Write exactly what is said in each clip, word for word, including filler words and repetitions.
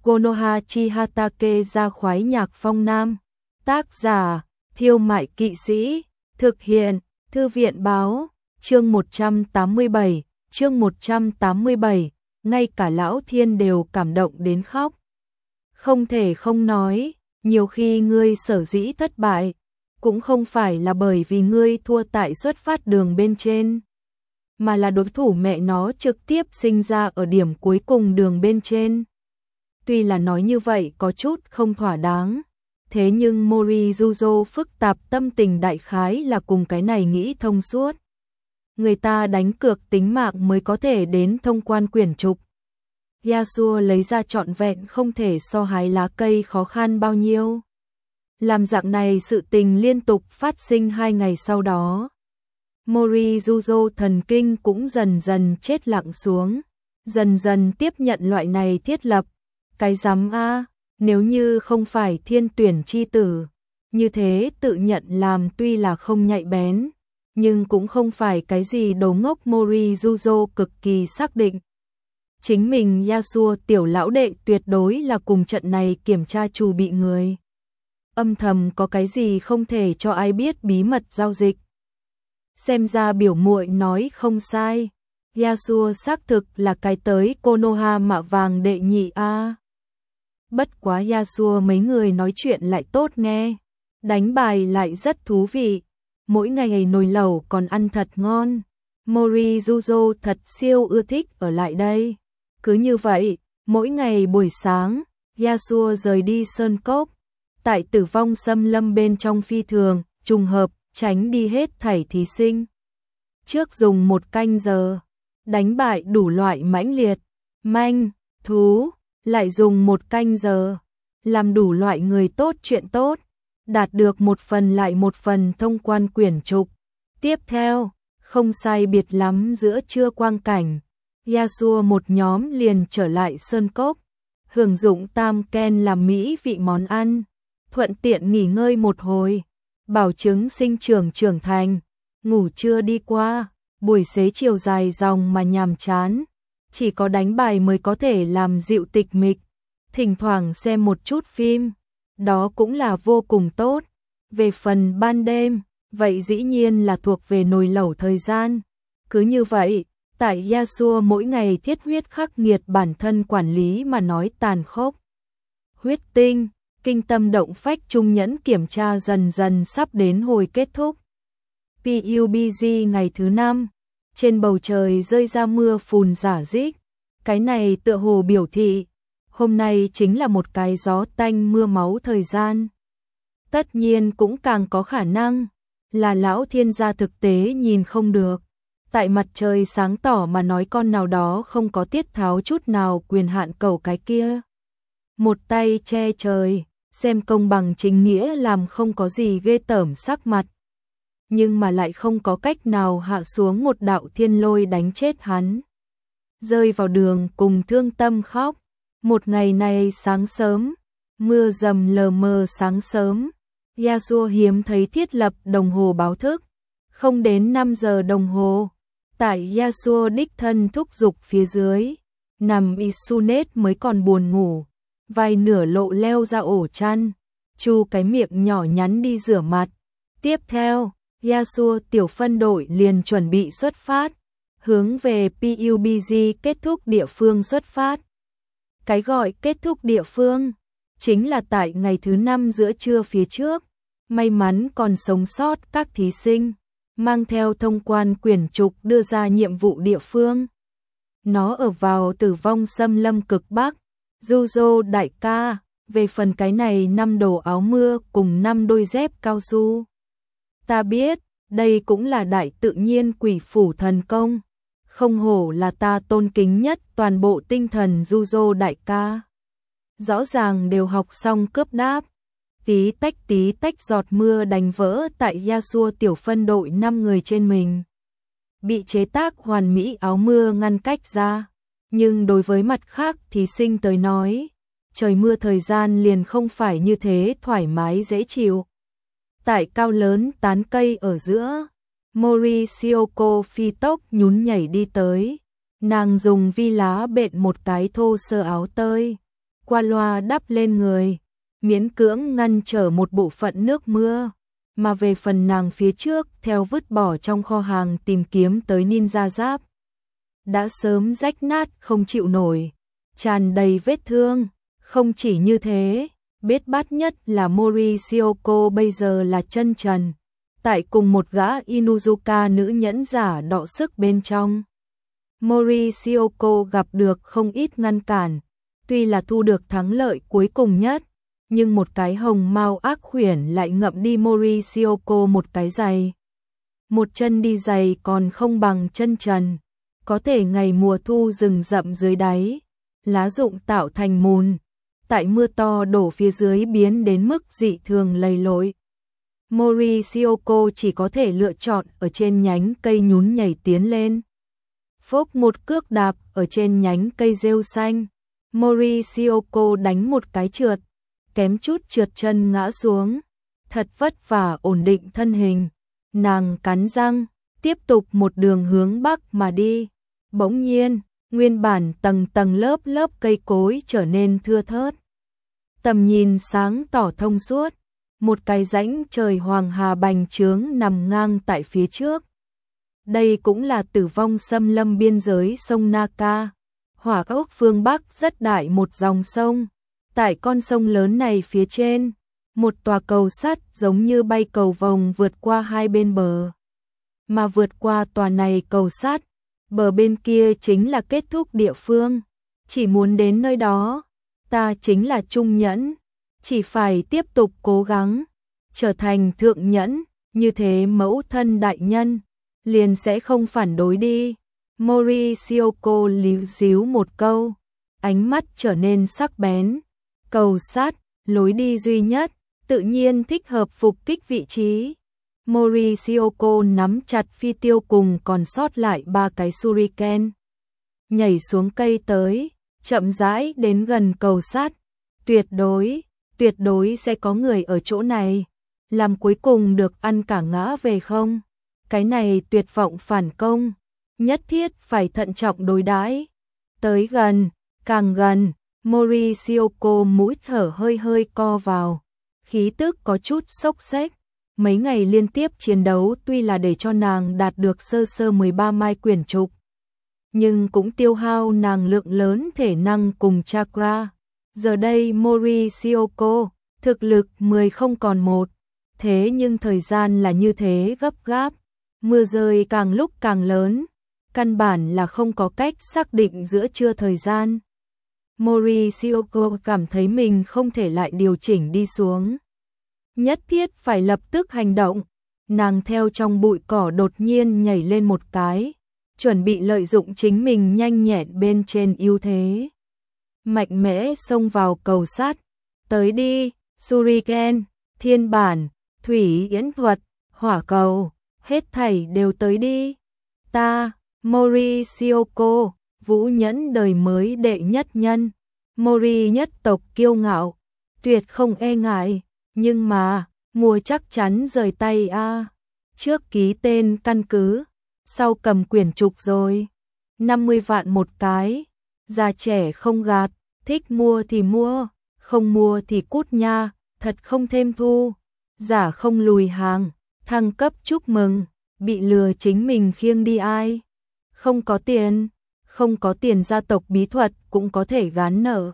Konoha Chihatake ra khoái nhạc phong nam. Tác giả, Thiêu Mại Kỵ Sĩ. Thực hiện, Thư viện Báo. Chương một trăm tám mươi bảy, chương một trăm tám mươi bảy, ngay cả Lão Thiên đều cảm động đến khóc. Không thể không nói, nhiều khi ngươi sở dĩ thất bại, cũng không phải là bởi vì ngươi thua tại xuất phát đường bên trên, mà là đối thủ mẹ nó trực tiếp sinh ra ở điểm cuối cùng đường bên trên. Tuy là nói như vậy có chút không thỏa đáng, thế nhưng Morijuzo phức tạp tâm tình đại khái là cùng cái này nghĩ thông suốt. Người ta đánh cược tính mạng mới có thể đến thông quan quyển trục. Yasuo lấy ra trọn vẹn không thể so hái lá cây khó khăn bao nhiêu. Làm dạng này sự tình liên tục phát sinh hai ngày sau đó. Morijuzo thần kinh cũng dần dần chết lặng xuống, dần dần tiếp nhận loại này thiết lập. Cái rắm a, nếu như không phải thiên tuyển chi tử, như thế tự nhận làm tuy là không nhạy bén, nhưng cũng không phải cái gì đồ ngốc. Morijuzo cực kỳ xác định. Chính mình Yasuo tiểu lão đệ tuyệt đối là cùng trận này kiểm tra chủ bị người. Âm thầm có cái gì không thể cho ai biết bí mật giao dịch. Xem ra biểu muội nói không sai. Yasuo xác thực là cái tới Konoha mạ vàng đệ nhị a. Bất quá Yasuo mấy người nói chuyện lại tốt nghe, đánh bài lại rất thú vị, mỗi ngày nồi lẩu còn ăn thật ngon. Morijuzo thật siêu ưa thích ở lại đây. Cứ như vậy, mỗi ngày buổi sáng, Yasuo rời đi sơn cốc, tại Tử Vong Xâm Lâm bên trong phi thường, trùng hợp, tránh đi hết thảy thí sinh. Trước dùng một canh giờ, đánh bại đủ loại mãnh liệt, manh, thú, lại dùng một canh giờ, làm đủ loại người tốt chuyện tốt, đạt được một phần lại một phần thông quan quyển trục. Tiếp theo, không sai biệt lắm giữa trưa quang cảnh, Yasuo một nhóm liền trở lại sơn cốc, hưởng dụng tam ken làm mỹ vị món ăn, thuận tiện nghỉ ngơi một hồi, bảo chứng sinh trưởng trưởng thành. Ngủ trưa đi qua, buổi xế chiều dài dòng mà nhàm chán, chỉ có đánh bài mới có thể làm dịu tịch mịch, thỉnh thoảng xem một chút phim, đó cũng là vô cùng tốt. Về phần ban đêm, vậy dĩ nhiên là thuộc về nồi lẩu thời gian. Cứ như vậy, tại Yasuo mỗi ngày thiết huyết khắc nghiệt bản thân quản lý mà nói tàn khốc. Huyết tinh, kinh tâm động phách trung nhẫn kiểm tra dần dần sắp đến hồi kết thúc. pê u bê giê ngày thứ năm, trên bầu trời rơi ra mưa phùn rả rích, cái này tựa hồ biểu thị, hôm nay chính là một cái gió tanh mưa máu thời gian. Tất nhiên cũng càng có khả năng là lão thiên gia thực tế nhìn không được. Tại mặt trời sáng tỏ mà nói con nào đó không có tiết tháo chút nào quyền hạn cầu cái kia. Một tay che trời, xem công bằng chính nghĩa làm không có gì ghê tởm sắc mặt. Nhưng mà lại không có cách nào hạ xuống một đạo thiên lôi đánh chết hắn. Rơi vào đường cùng thương tâm khóc. Một ngày này sáng sớm, mưa dầm lờ mờ sáng sớm, Yasuo hiếm thấy thiết lập đồng hồ báo thức. Không đến năm giờ đồng hồ, tại Yasuo đích thân thúc giục phía dưới, nằm Isunet mới còn buồn ngủ, vai nửa lộ leo ra ổ chăn, chu cái miệng nhỏ nhắn đi rửa mặt. Tiếp theo, Yasuo tiểu phân đội liền chuẩn bị xuất phát, hướng về pê u bê giê kết thúc địa phương xuất phát. Cái gọi kết thúc địa phương, chính là tại ngày thứ năm giữa trưa phía trước, may mắn còn sống sót các thí sinh, mang theo thông quan quyển trục đưa ra nhiệm vụ địa phương. Nó ở vào Tử Vong Xâm Lâm cực Bắc. Juzo đại ca, về phần cái này năm đồ áo mưa cùng năm đôi dép cao su. Ta biết, đây cũng là đại tự nhiên quỷ phủ thần công. Không hổ là ta tôn kính nhất toàn bộ tinh thần Juzo đại ca. Rõ ràng đều học xong cướp đáp. Tí tách tí tách giọt mưa đánh vỡ tại Yasuo tiểu phân đội năm người trên mình. Bị chế tác hoàn mỹ áo mưa ngăn cách ra. Nhưng đối với mặt khác thí sinh tới nói, trời mưa thời gian liền không phải như thế thoải mái dễ chịu. Tại cao lớn tán cây ở giữa, Moricioko phi tốc nhún nhảy đi tới. Nàng dùng vi lá bện một cái thô sơ áo tơi, qua loa đắp lên người, miễn cưỡng ngăn trở một bộ phận nước mưa, mà về phần nàng phía trước theo vứt bỏ trong kho hàng tìm kiếm tới ninja giáp. Đã sớm rách nát không chịu nổi, tràn đầy vết thương, không chỉ như thế, bết bát nhất là Mori Shioko bây giờ là chân trần, tại cùng một gã Inuzuka nữ nhẫn giả đọ sức bên trong. Mori Shioko gặp được không ít ngăn cản, tuy là thu được thắng lợi cuối cùng nhất, nhưng một cái hồng mao ác khuyển lại ngậm đi Mori Shioko một cái giày. Một chân đi giày còn không bằng chân trần, có thể ngày mùa thu rừng rậm dưới đáy, lá rụng tạo thành mùn, tại mưa to đổ phía dưới biến đến mức dị thường lầy lội. Mori Shioko chỉ có thể lựa chọn ở trên nhánh cây nhún nhảy tiến lên. Phốc một cước đạp ở trên nhánh cây rêu xanh, Mori Shioko đánh một cái trượt, kém chút trượt chân ngã xuống, thật vất vả ổn định thân hình, nàng cắn răng, tiếp tục một đường hướng bắc mà đi. Bỗng nhiên, nguyên bản tầng tầng lớp lớp cây cối trở nên thưa thớt. Tầm nhìn sáng tỏ thông suốt, một cái rãnh trời hoàng hà bành trướng nằm ngang tại phía trước. Đây cũng là tử vong xâm lâm biên giới sông Naka, hỏa ốc phương Bắc rất đại một dòng sông. Tại con sông lớn này phía trên, một tòa cầu sắt giống như bay cầu vồng vượt qua hai bên bờ. Mà vượt qua tòa này cầu sắt, bờ bên kia chính là kết thúc địa phương. Chỉ muốn đến nơi đó, ta chính là trung nhẫn, chỉ phải tiếp tục cố gắng, trở thành thượng nhẫn, như thế mẫu thân đại nhân, liền sẽ không phản đối đi. Mori Shioko líu díu một câu, ánh mắt trở nên sắc bén. Cầu sắt, lối đi duy nhất, tự nhiên thích hợp phục kích vị trí. Mori Shioko nắm chặt phi tiêu cùng còn sót lại ba cái shuriken. Nhảy xuống cây tới, chậm rãi đến gần cầu sắt. Tuyệt đối, tuyệt đối sẽ có người ở chỗ này. Làm cuối cùng được ăn cả ngã về không? Cái này tuyệt vọng phản công, nhất thiết phải thận trọng đối đãi. Tới gần, càng gần, Mori Shioko mũi thở hơi hơi co vào, khí tức có chút sốc xếch. Mấy ngày liên tiếp chiến đấu tuy là để cho nàng đạt được sơ sơ mười ba mai quyển trục, nhưng cũng tiêu hao nàng lượng lớn thể năng cùng chakra. Giờ đây Mori Shioko, thực lực mười không còn một, thế nhưng thời gian là như thế gấp gáp, mưa rơi càng lúc càng lớn, căn bản là không có cách xác định giữa trưa thời gian. Mori Shioko cảm thấy mình không thể lại điều chỉnh đi xuống. Nhất thiết phải lập tức hành động. Nàng theo trong bụi cỏ đột nhiên nhảy lên một cái, chuẩn bị lợi dụng chính mình nhanh nhẹn bên trên ưu thế. Mạnh mẽ xông vào cầu sắt. Tới đi, Shuriken, thiên bản, thủy yến thuật, hỏa cầu, hết thảy đều tới đi. Ta, Mori Shioko, vũ nhẫn đời mới đệ nhất nhân, Mori nhất tộc kiêu ngạo, tuyệt không e ngại, nhưng mà, mùa chắc chắn rời tay a. À. Trước ký tên căn cứ, sau cầm quyển trục rồi, năm mươi vạn một cái, già trẻ không gạt, thích mua thì mua, không mua thì cút nha, thật không thêm thu, giả không lùi hàng, thăng cấp chúc mừng, bị lừa chính mình khiêng đi ai. Không có tiền, không có tiền gia tộc bí thuật cũng có thể gán nợ.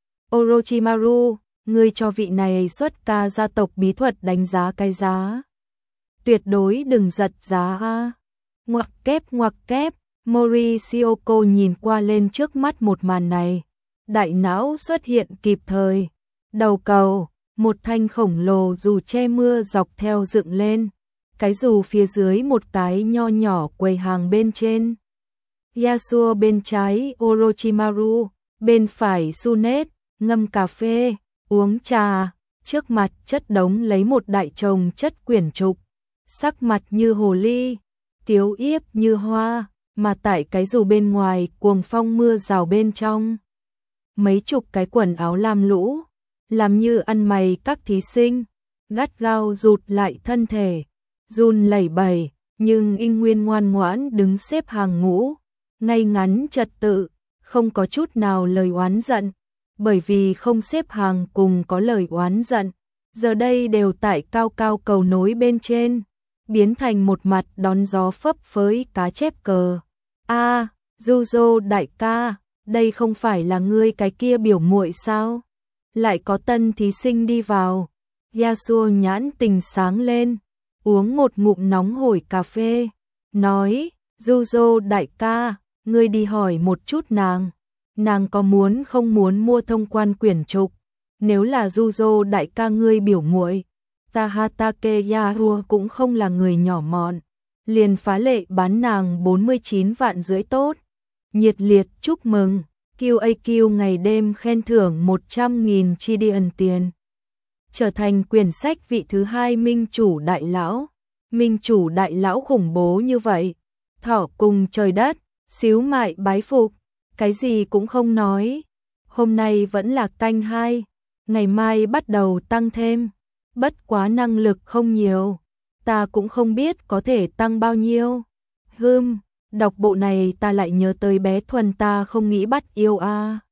Orochimaru, ngươi cho vị này xuất ca gia tộc bí thuật đánh giá cái giá. Tuyệt đối đừng giật giá a. Ngoặc kép ngoặc kép, Mori Shioko nhìn qua lên trước mắt một màn này. Đại não xuất hiện kịp thời. Đầu cầu, một thanh khổng lồ dù che mưa dọc theo dựng lên. Cái dù phía dưới một cái nho nhỏ quầy hàng bên trên. Yasuo bên trái Orochimaru, bên phải Sunet, ngâm cà phê, uống trà, trước mặt chất đống lấy một đại chồng chất quyển trục, sắc mặt như hồ ly, tiếu yếp như hoa, mà tại cái dù bên ngoài cuồng phong mưa rào bên trong. Mấy chục cái quần áo lam lũ, làm như ăn mày các thí sinh, gắt gao rụt lại thân thể, run lẩy bẩy, nhưng in nguyên ngoan ngoãn đứng xếp hàng ngũ, ngay ngắn trật tự, không có chút nào lời oán giận. bởi vì không xếp hàng cùng có lời oán giận, giờ đây đều tại cao cao cầu nối bên trên, biến thành một mặt đón gió phấp phới cá chép cờ. A, à, Juzo đại ca, đây không phải là ngươi cái kia biểu muội sao? Lại có tân thí sinh đi vào. Yasuo nhãn tình sáng lên, uống một ngụm nóng hổi cà phê, nói, Juzo đại ca, ngươi đi hỏi một chút nàng, nàng có muốn không muốn mua thông quan quyển trục, nếu là Juzo đại ca ngươi biểu muội, ta Hatake Yaru cũng không là người nhỏ mọn, liền phá lệ bán nàng bốn mươi chín vạn rưỡi tốt, nhiệt liệt chúc mừng, quy a quy ngày đêm khen thưởng một trăm nghìn chi đi ẩn tiền. Trở thành quyển sách vị thứ hai minh chủ đại lão. Minh chủ đại lão khủng bố như vậy. Thỏ cùng trời đất, xíu mại bái phục, cái gì cũng không nói. Hôm nay vẫn là canh hai, ngày mai bắt đầu tăng thêm. Bất quá năng lực không nhiều, ta cũng không biết có thể tăng bao nhiêu. Hừm, đọc bộ này ta lại nhớ tới bé Thuần ta không nghĩ bắt yêu a. À.